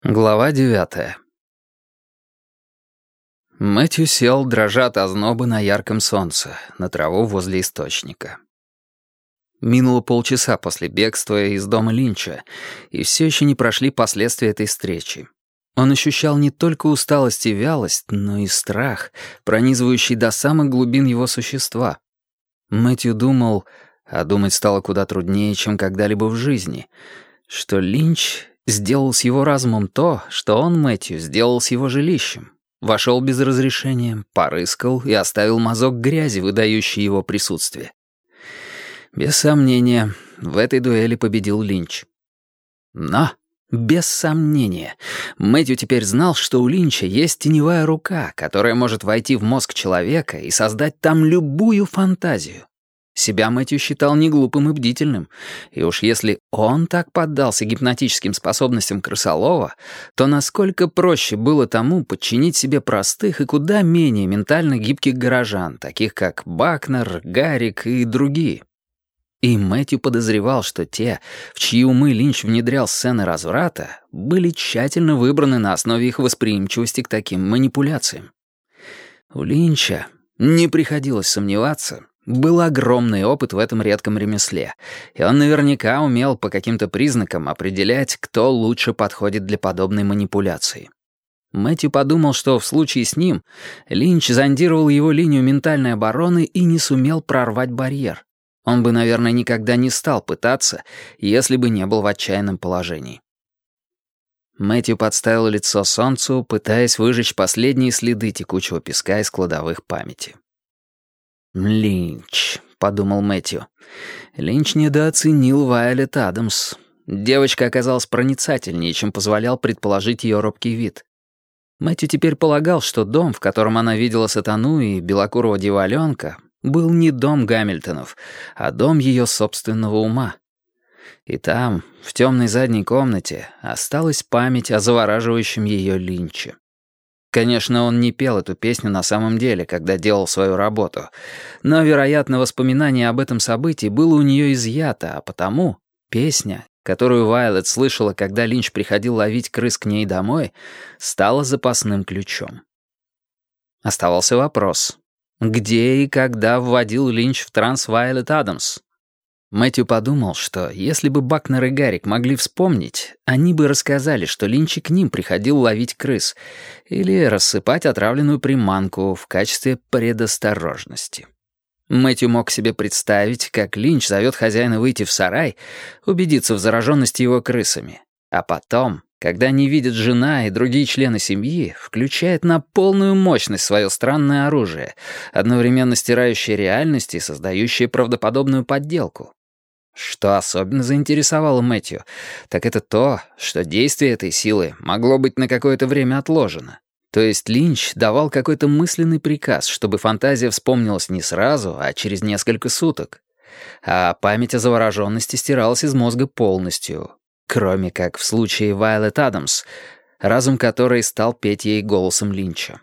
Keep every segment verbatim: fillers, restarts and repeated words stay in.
Глава девятая. Мэтью сел, дрожа от озноба на ярком солнце, на траву возле источника. Минуло полчаса после бегства из дома Линча, и все еще не прошли последствия этой встречи. Он ощущал не только усталость и вялость, но и страх, пронизывающий до самых глубин его существа. Мэтью думал, а думать стало куда труднее, чем когда-либо в жизни, что Линч сделал с его разумом то, что он, Мэтью, сделал с его жилищем. Вошел без разрешения, порыскал и оставил мазок грязи, выдающий его присутствие. Без сомнения, в этой дуэли победил Линч. Но, без сомнения, Мэтью теперь знал, что у Линча есть теневая рука, которая может войти в мозг человека и создать там любую фантазию. Себя Мэтью считал неглупым и бдительным, и уж если он так поддался гипнотическим способностям крысолова, то насколько проще было тому подчинить себе простых и куда менее ментально гибких горожан, таких как Бакнер, Гарик и другие. И Мэтью подозревал, что те, в чьи умы Линч внедрял сцены разврата, были тщательно выбраны на основе их восприимчивости к таким манипуляциям. У Линча, не приходилось сомневаться, был огромный опыт в этом редком ремесле, и он наверняка умел по каким-то признакам определять, кто лучше подходит для подобной манипуляции. Мэтью подумал, что в случае с ним Линч зондировал его линию ментальной обороны и не сумел прорвать барьер. Он бы, наверное, никогда не стал пытаться, если бы не был в отчаянном положении. Мэтью подставил лицо солнцу, пытаясь выжечь последние следы текучего песка из кладовых памяти. «Линч», — подумал Мэтью. Линч недооценил Вайолет Адамс. Девочка оказалась проницательнее, чем позволял предположить ее робкий вид. Мэтью теперь полагал, что дом, в котором она видела сатану и белокурого дьяволёнка, был не дом Гамильтонов, а дом ее собственного ума. И там, в темной задней комнате, осталась память о завораживающем ее Линче. Конечно, он не пел эту песню на самом деле, когда делал свою работу, но, вероятно, воспоминание об этом событии было у нее изъято, а потому песня, которую Вайолет слышала, когда Линч приходил ловить крыс к ней домой, стала запасным ключом. Оставался вопрос, где и когда вводил Линч в транс Вайолет Адамс? Мэтью подумал, что если бы Бакнер и Гарик могли вспомнить, они бы рассказали, что Линч и к ним приходил ловить крыс или рассыпать отравленную приманку в качестве предосторожности. Мэтью мог себе представить, как Линч зовет хозяина выйти в сарай, убедиться в зараженности его крысами, а потом, когда не видит жена и другие члены семьи, включает на полную мощность свое странное оружие, одновременно стирающее реальность и создающее правдоподобную подделку. Что особенно заинтересовало Мэтью, так это то, что действие этой силы могло быть на какое-то время отложено. То есть Линч давал какой-то мысленный приказ, чтобы фантазия вспомнилась не сразу, а через несколько суток. А память о завороженности стиралась из мозга полностью, кроме как в случае Вайолет Адамс, разум которой стал петь ей голосом Линча.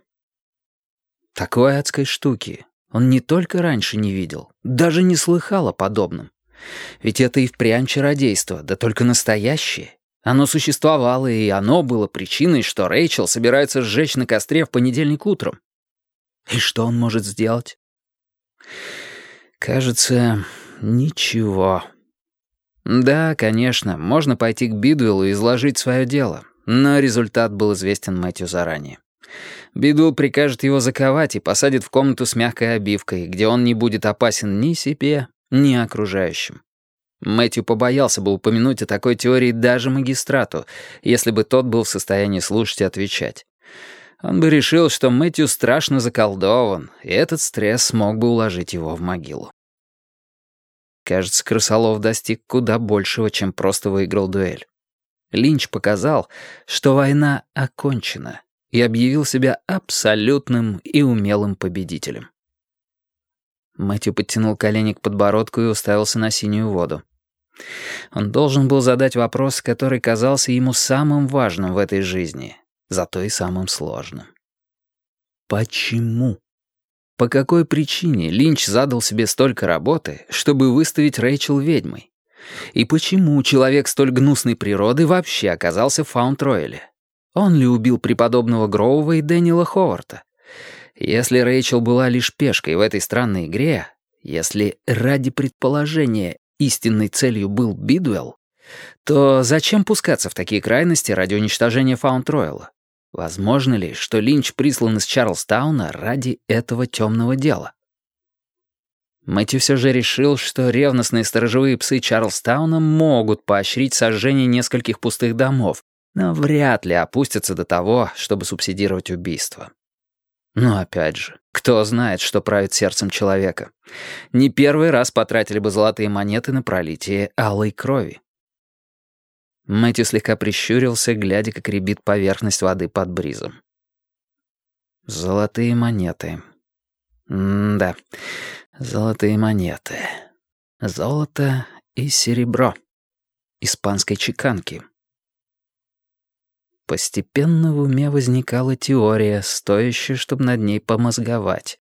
Такой адской штуки он не только раньше не видел, даже не слыхал о подобном. Ведь это и впрямь чародейство, да только настоящее. Оно существовало, и оно было причиной, что Рэйчел собирается сжечь на костре в понедельник утром. И что он может сделать? Кажется, ничего. Да, конечно, можно пойти к Бидуэллу и изложить свое дело, но результат был известен Мэтью заранее. Бидуэлл прикажет его заковать и посадит в комнату с мягкой обивкой, где он не будет опасен ни себе, ни окружающим. Мэтью побоялся бы упомянуть о такой теории даже магистрату, если бы тот был в состоянии слушать и отвечать. Он бы решил, что Мэтью страшно заколдован, и этот стресс мог бы уложить его в могилу. Кажется, крысолов достиг куда большего, чем просто выиграл дуэль. Линч показал, что война окончена, и объявил себя абсолютным и умелым победителем. Мэтью подтянул колени к подбородку и уставился на синюю воду. Он должен был задать вопрос, который казался ему самым важным в этой жизни, зато и самым сложным. Почему? По какой причине Линч задал себе столько работы, чтобы выставить Рэйчел ведьмой? И почему человек столь гнусной природы вообще оказался в Фаунд-Рояле? Он ли убил преподобного Гроува и Дэниела Ховарта? Если Рэйчел была лишь пешкой в этой странной игре, если ради предположения истинной целью был Бидуэлл, то зачем пускаться в такие крайности ради уничтожения Фаунд-Ройла? Возможно ли, что Линч прислан из Чарльстауна ради этого темного дела? Мэтью все же решил, что ревностные сторожевые псы Чарльстауна могут поощрить сожжение нескольких пустых домов, но вряд ли опустятся до того, чтобы субсидировать убийство. Но опять же, кто знает, что правит сердцем человека. Не первый раз потратили бы золотые монеты на пролитие алой крови. Мэтью слегка прищурился, глядя, как рябит поверхность воды под бризом. Золотые монеты. М-да, золотые монеты. Золото и серебро. Испанской чеканки. Постепенно в уме возникала теория, стоящая, чтобы над ней помозговать.